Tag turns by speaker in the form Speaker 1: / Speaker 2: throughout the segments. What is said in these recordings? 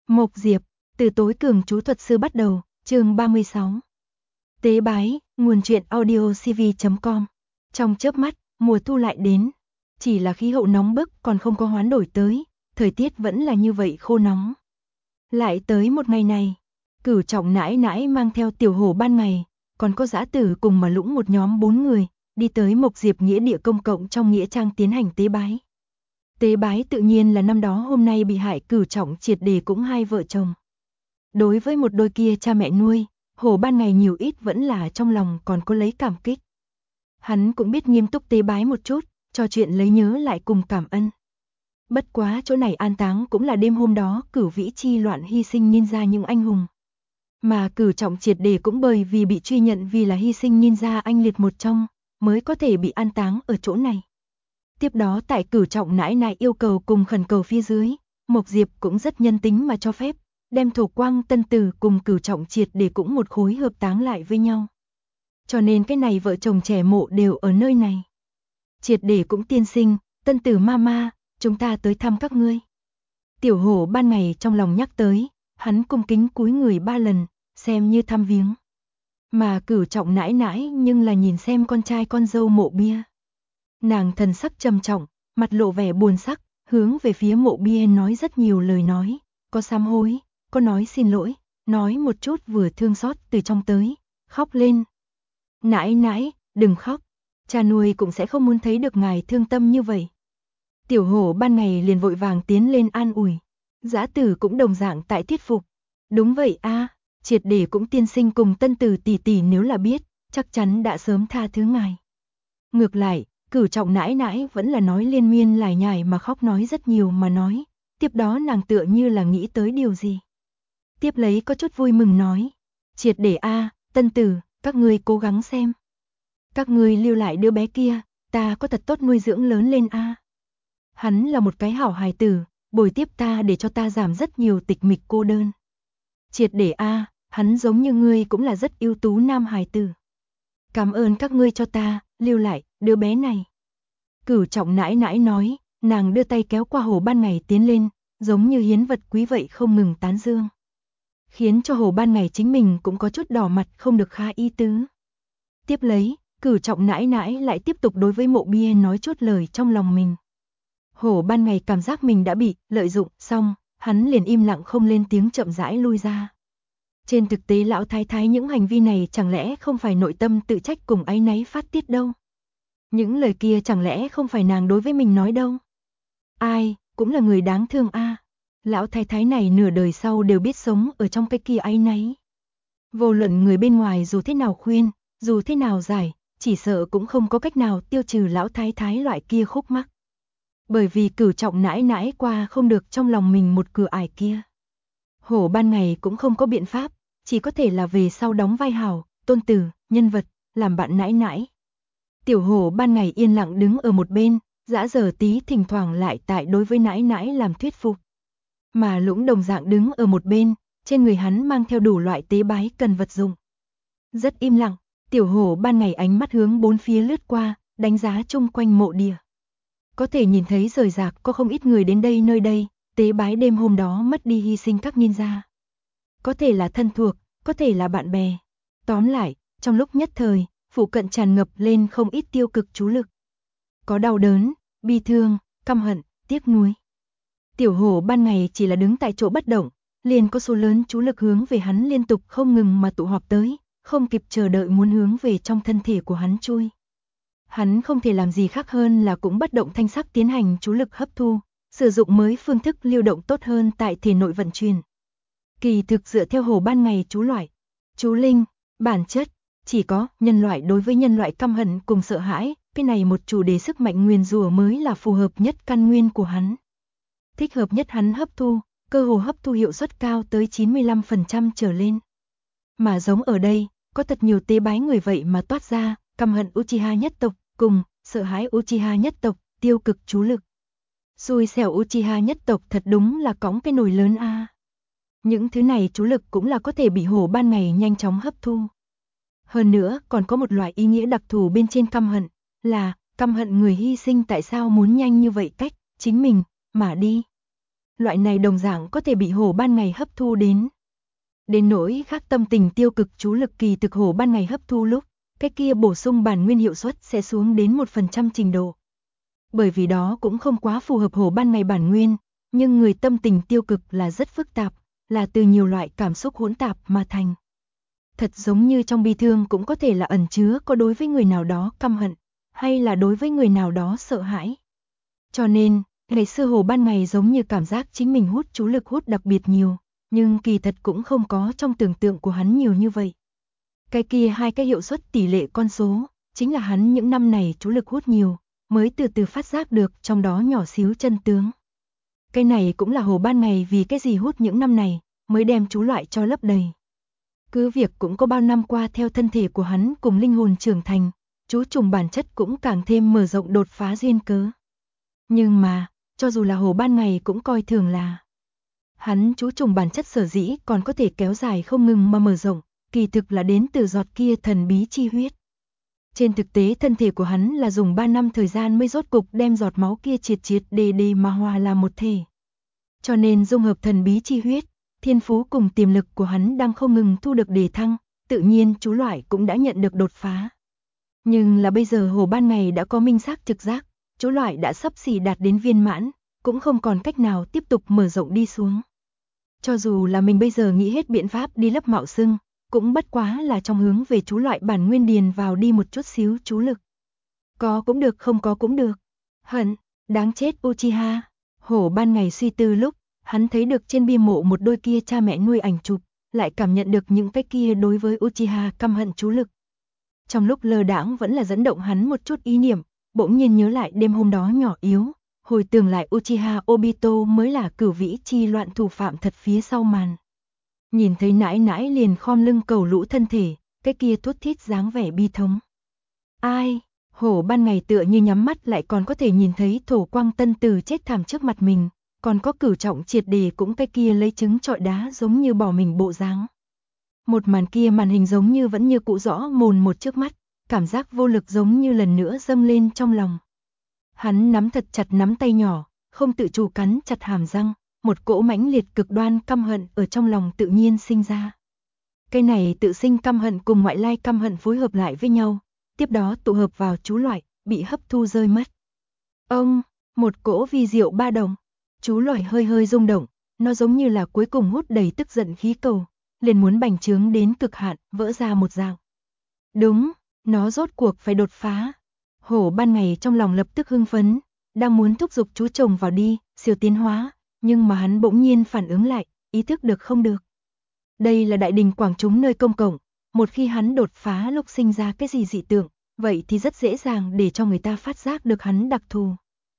Speaker 1: Mộc Diệp, từ tối cường chú thuật sư bắt đầu, chương 36. Tế bái, nguồn truyện audio cv.com. Trong chớp mắt, mùa thu lại đến. Chỉ là khí hậu nóng bức còn không có hoán đổi tới, thời tiết vẫn là như vậy khô nóng. Lại tới một ngày này, Cửu Trọng nãi nãi mang theo Tiểu Hổ ban ngày, còn có Dã Tử cùng mà lũng một nhóm 4 người, đi tới Mộc Diệp nghĩa địa công cộng trong nghĩa trang tiến hành tế bái. Tế bái tự nhiên là năm đó hôm nay bị hại Cửu Trọng triệt để cũng hai vợ chồng. Đối với một đôi kia cha mẹ nuôi, Hổ ban ngày nhiều ít vẫn là trong lòng còn có lấy cảm kích. Hắn cũng biết nghiêm túc tế bái một chút, trò chuyện lấy nhớ lại cùng cảm ơn. Bất quá chỗ này an táng cũng là đêm hôm đó Cửu Vĩ chi loạn hy sinh ninja những anh hùng. Mà Cửu Trọng triệt để cũng bởi vì bị truy nhận vì là hy sinh ninja anh liệt một trong, mới có thể bị an táng ở chỗ này. Tiếp đó tại Cửu Trọng nãi nãi yêu cầu cùng khẩn cầu phía dưới, Mộc Diệp cũng rất nhân tính mà cho phép, đem Thổ Quang Tân Tử cùng Cửu Trọng triệt để cũng một khối hợp táng lại với nhau. Cho nên cái này vợ chồng trẻ mộ đều ở nơi này. Triệt để cũng tiên sinh, Tân Tử mama, chúng ta tới thăm các ngươi. Tiểu Hổ ban ngày trong lòng nhắc tới, hắn cung kính cúi người 3 lần, xem như thăm viếng. Mà Cửu Trọng nãi nãi nhưng là nhìn xem con trai con dâu mộ bia. Nàng thần sắc trầm trọng, mặt lộ vẻ buồn sắc, hướng về phía mộ bia nói rất nhiều lời nói, có sám hối, có nói xin lỗi, nói một chút vừa thương xót từ trong tới, khóc lên. Nãi nãi, đừng khóc, cha nuôi cũng sẽ không muốn thấy được ngài thương tâm như vậy. Tiểu Hổ ban ngày liền vội vàng tiến lên an ủi, Dã Tử cũng đồng dạng tại thuyết phục. Đúng vậy a, triệt để cũng tiên sinh cùng Tân Tử tỷ tỷ nếu là biết, chắc chắn đã sớm tha thứ ngài. Ngược lại, Cửu Trọng nãi nãi vẫn là nói liên miên lải nhải mà khóc nói rất nhiều mà nói, tiếp đó nàng tựa như là nghĩ tới điều gì. Tiếp lấy có chút vui mừng nói, triệt để a, Tân Tử, các ngươi cố gắng xem. Các ngươi lưu lại đứa bé kia, ta có thật tốt nuôi dưỡng lớn lên a. Hắn là một cái hảo hài tử, bồi tiếp ta để cho ta giảm rất nhiều tịch mịch cô đơn. Triệt để a, hắn giống như ngươi cũng là rất ưu tú nam hài tử. Cảm ơn các ngươi cho ta lưu lại đứa bé này. Cửu Trọng nãi nãi nói, nàng đưa tay kéo qua Hổ ban ngày tiến lên, giống như hiến vật quý vậy không ngừng tán dương. Khiến cho Hổ ban ngày chính mình cũng có chút đỏ mặt không được kha ý tứ. Tiếp lấy, Cửu Trọng nãi nãi lại tiếp tục đối với mộ bia nói chút lời trong lòng mình. Hổ ban ngày cảm giác mình đã bị lợi dụng xong, hắn liền im lặng không lên tiếng chậm rãi lui ra. Trên thực tế lão thái thái những hành vi này chẳng lẽ không phải nội tâm tự trách cùng áy náy phát tiết đâu. Những lời kia chẳng lẽ không phải nàng đối với mình nói đâu. Ai, cũng là người đáng thương a. Lão thái thái này nửa đời sau đều biết sống ở trong cái kia áy náy. Vô luận người bên ngoài dù thế nào khuyên, dù thế nào giải, chỉ sợ cũng không có cách nào tiêu trừ lão thái thái loại kia khúc mắc. Bởi vì Cửu Trọng nãi nãi qua không được trong lòng mình một cửa ải kia. Hổ ban ngày cũng không có biện pháp, chỉ có thể là về sau đóng vai hảo, tôn tử, nhân vật, làm bạn nãi nãi. Tiểu Hổ ban ngày yên lặng đứng ở một bên, Dã Dở tí thỉnh thoảng lại tại đối với nãi nãi làm thuyết phục. Mà Lũng đồng dạng đứng ở một bên, trên người hắn mang theo đủ loại tế bái cần vật dụng. Rất im lặng, Tiểu Hổ ban ngày ánh mắt hướng bốn phía lướt qua, đánh giá chung quanh mộ địa. Có thể nhìn thấy rời rạc có không ít người đến đây nơi đây, tế bái đêm hôm đó mất đi hy sinh các ninja. Có thể là thân thuộc, có thể là bạn bè. Tóm lại, trong lúc nhất thời, phụ cận tràn ngập lên không ít tiêu cực chú lực. Có đau đớn, bi thương, căm hận, tiếc nuối. Tiểu Hổ ban ngày chỉ là đứng tại chỗ bất động, liền có số lớn chú lực hướng về hắn liên tục không ngừng mà tụ họp tới, không kịp chờ đợi muốn hướng về trong thân thể của hắn chui. Hắn không thể làm gì khác hơn là cũng bất động thanh sắc tiến hành chú lực hấp thu, sử dụng mới phương thức lưu động tốt hơn tại thể nội vận chuyển. Kỳ thực dựa theo Hổ ban ngày chú loại, chú linh, bản chất, chỉ có nhân loại đối với nhân loại căm hận cùng sợ hãi, cái này một chủ đề sức mạnh nguyền rủa mới là phù hợp nhất căn nguyên của hắn. Thích hợp nhất hắn hấp thu, cơ hồ hấp thu hiệu suất cao tới 95% trở lên. Mà giống ở đây, có thật nhiều tế bái người vậy mà toát ra, căm hận Uchiha nhất tộc, cùng sợ hãi Uchiha nhất tộc, tiêu cực chú lực. Xui xẻo Uchiha nhất tộc thật đúng là cõng cái nồi lớn a. Những thứ này chú lực cũng là có thể bị Hổ ban ngày nhanh chóng hấp thu. Hơn nữa còn có một loại ý nghĩa đặc thù bên trên căm hận, là căm hận người hy sinh tại sao muốn nhanh như vậy cách, chính mình, mà đi. loại này đồng dạng có thể bị hổ ban ngày hấp thu đến. Đến nỗi khác tâm tình tiêu cực chú lực kỳ thực hổ ban ngày hấp thu lúc, cái kia bổ sung bản nguyên hiệu suất sẽ xuống đến 1% trình độ. Bởi vì đó cũng không quá phù hợp hổ ban ngày bản nguyên, nhưng người tâm tình tiêu cực là rất phức tạp, là từ nhiều loại cảm xúc hỗn tạp mà thành. Thật giống như trong bi thương cũng có thể là ẩn chứa có đối với người nào đó căm hận, hay là đối với người nào đó sợ hãi. Cho nên, ngày xưa hổ ban ngày giống như cảm giác chính mình hút chú lực hút đặc biệt nhiều, nhưng kỳ thật cũng không có trong tưởng tượng của hắn nhiều như vậy. Cái kia hai cái hiệu suất tỷ lệ con số, chính là hắn những năm này chú lực hút nhiều, mới từ từ phát giác được trong đó nhỏ xíu chân tướng. Cái này cũng là hổ ban ngày vì cái gì hút những năm này, mới đem chú loại cho lấp đầy. Cứ việc cũng có bao năm qua theo thân thể của hắn cùng linh hồn trưởng thành, chú trùng bản chất cũng càng thêm mở rộng đột phá duyên cớ. Nhưng mà, cho dù là hổ ban ngày cũng coi thường là hắn chú trùng bản chất sở dĩ còn có thể kéo dài không ngừng mà mở rộng, kỳ thực là đến từ giọt kia thần bí chi huyết. Trên thực tế thân thể của hắn là dùng 3 năm thời gian mới rốt cục đem giọt máu kia triệt triệt để mà hòa làm một thể. Cho nên dung hợp thần bí chi huyết, thiên phú cùng tiềm lực của hắn đang không ngừng thu được đề thăng, tự nhiên chú loại cũng đã nhận được đột phá. Nhưng là bây giờ hổ ban ngày đã có minh xác trực giác, chú loại đã sắp xỉ đạt đến viên mãn, cũng không còn cách nào tiếp tục mở rộng đi xuống. Cho dù là mình bây giờ nghĩ hết biện pháp đi lấp mạo xưng, cũng bất quá là trong hướng về chú loại bản nguyên điền vào đi một chút xíu chú lực. Có cũng được không có cũng được. Hận, đáng chết Uchiha. Hổ ban ngày suy tư lúc, hắn thấy được trên bia mộ một đôi kia cha mẹ nuôi ảnh chụp, lại cảm nhận được những cái kia đối với Uchiha căm hận chú lực. Trong lúc lơ đãng vẫn là dẫn động hắn một chút ý niệm, bỗng nhiên nhớ lại đêm hôm đó nhỏ yếu, hồi tưởng lại Uchiha Obito mới là cửu vĩ chi loạn thủ phạm thật phía sau màn. Nhìn thấy nãi nãi liền khom lưng cầu lũ thân thể, cái kia thút thít dáng vẻ bi thống. Ai, hổ ban ngày tựa như nhắm mắt lại còn có thể nhìn thấy thổ quang tân tử chết thảm trước mặt mình, còn có cửu trọng triệt đề cũng cái kia lấy trứng trọi đá giống như bỏ mình bộ dáng. Một màn kia màn hình giống như vẫn như cũ rõ mồn một trước mắt, cảm giác vô lực giống như lần nữa dâng lên trong lòng. Hắn nắm thật chặt nắm tay nhỏ, không tự chủ cắn chặt hàm răng, một cỗ mãnh liệt cực đoan căm hận ở trong lòng tự nhiên sinh ra. Cái này tự sinh căm hận cùng ngoại lai căm hận phối hợp lại với nhau, tiếp đó tụ hợp vào chú loại, bị hấp thu rơi mất. Ông, một cỗ vi diệu ba đồng, chú loại hơi hơi rung động, nó giống như là cuối cùng hút đầy tức giận khí cầu, liền muốn bành trướng đến cực hạn, vỡ ra một dạng. Đúng, nó rốt cuộc phải đột phá. Hổ ban ngày trong lòng lập tức hưng phấn, đang muốn thúc giục chú chồng vào đi, siêu tiến hóa, nhưng mà hắn bỗng nhiên phản ứng lại, ý thức được không được. Đây là đại đình quảng chúng nơi công cộng, một khi hắn đột phá lúc sinh ra cái gì dị tượng, vậy thì rất dễ dàng để cho người ta phát giác được hắn đặc thù.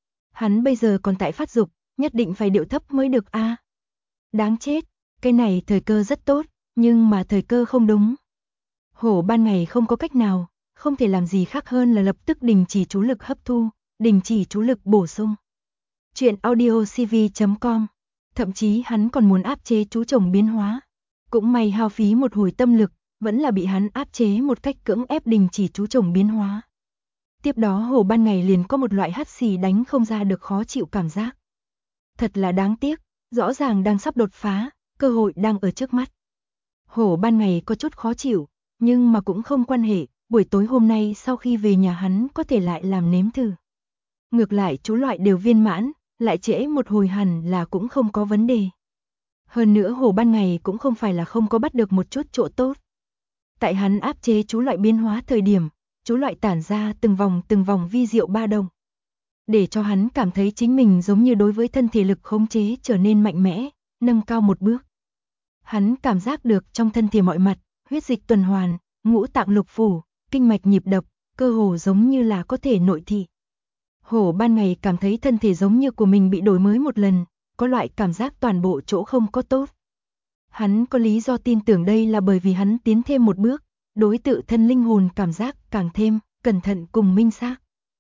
Speaker 1: Hắn bây giờ còn tại phát dục, nhất định phải điệu thấp mới được a. Đáng chết, cái này thời cơ rất tốt, nhưng mà thời cơ không đúng. Hổ ban ngày không có cách nào, không thể làm gì khác hơn là lập tức đình chỉ chú lực hấp thu, đình chỉ chú lực bổ sung. Chuyện audiocv.com. Thậm chí hắn còn muốn áp chế chú chồng biến hóa. Cũng may hao phí một hồi tâm lực, vẫn là bị hắn áp chế một cách cưỡng ép đình chỉ chú chồng biến hóa. Tiếp đó hổ ban ngày liền có một loại hắt xì đánh không ra được khó chịu cảm giác. Thật là đáng tiếc, rõ ràng đang sắp đột phá, cơ hội đang ở trước mắt. Hổ ban ngày có chút khó chịu, nhưng mà cũng không quan hệ, buổi tối hôm nay sau khi về nhà hắn có thể lại làm nếm thử. Ngược lại chú loại đều viên mãn, lại trễ một hồi hẳn là cũng không có vấn đề. Hơn nữa hổ ban ngày cũng không phải là không có bắt được một chút chỗ tốt. Tại hắn áp chế chú loại biến hóa thời điểm, chú loại tản ra từng vòng vi diệu ba đồng. Để cho hắn cảm thấy chính mình giống như đối với thân thể lực khống chế trở nên mạnh mẽ, nâng cao một bước. Hắn cảm giác được trong thân thể mọi mặt, huyết dịch tuần hoàn, ngũ tạng lục phủ, kinh mạch nhịp đập, cơ hồ giống như là có thể nội thị. Hổ ban ngày cảm thấy thân thể giống như của mình bị đổi mới một lần, có loại cảm giác toàn bộ chỗ không có tốt. Hắn có lý do tin tưởng đây là bởi vì hắn tiến thêm một bước, đối tự thân linh hồn cảm giác càng thêm cẩn thận cùng minh xác.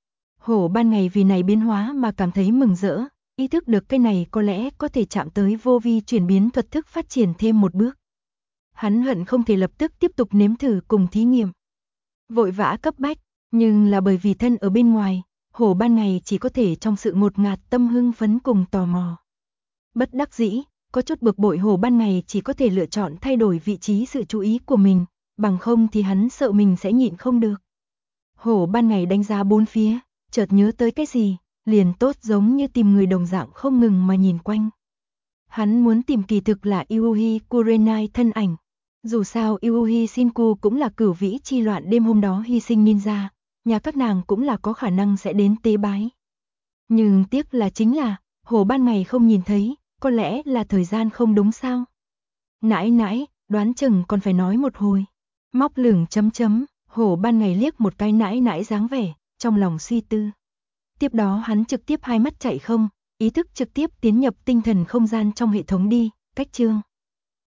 Speaker 1: Hổ ban ngày vì này biến hóa mà cảm thấy mừng rỡ, ý thức được cái này có lẽ có thể chạm tới vô vi chuyển biến thuật thức phát triển thêm một bước. Hắn hận không thể lập tức tiếp tục nếm thử cùng thí nghiệm. Vội vã cấp bách, nhưng là bởi vì thân ở bên ngoài, hổ ban ngày chỉ có thể trong sự ngột ngạt tâm hưng phấn cùng tò mò. Bất đắc dĩ, có chút bực bội Hồ Ban Ngày chỉ có thể lựa chọn thay đổi vị trí sự chú ý của mình, bằng không thì hắn sợ mình sẽ nhịn không được. Hồ Ban Ngày đánh giá bốn phía, chợt nhớ tới cái gì, liền tốt giống như tìm người đồng dạng không ngừng mà nhìn quanh. Hắn muốn tìm kỳ thực là Yuuhi Kurenai thân ảnh. Dù sao Yuuhi Shinku cũng là cửu vĩ chi loạn đêm hôm đó hy sinh ninja, nhà các nàng cũng là có khả năng sẽ đến tế bái. Nhưng tiếc là chính là, Hồ Ban Ngày không nhìn thấy, có lẽ là thời gian không đúng sao. Nãi nãi, đoán chừng còn phải nói một hồi. Móc lửng chấm chấm, Hồ Ban Ngày liếc một cái nãi nãi dáng vẻ, trong lòng suy tư. Tiếp đó hắn trực tiếp hai mắt chạy không, ý thức trực tiếp tiến nhập tinh thần không gian trong hệ thống đi, cách chương.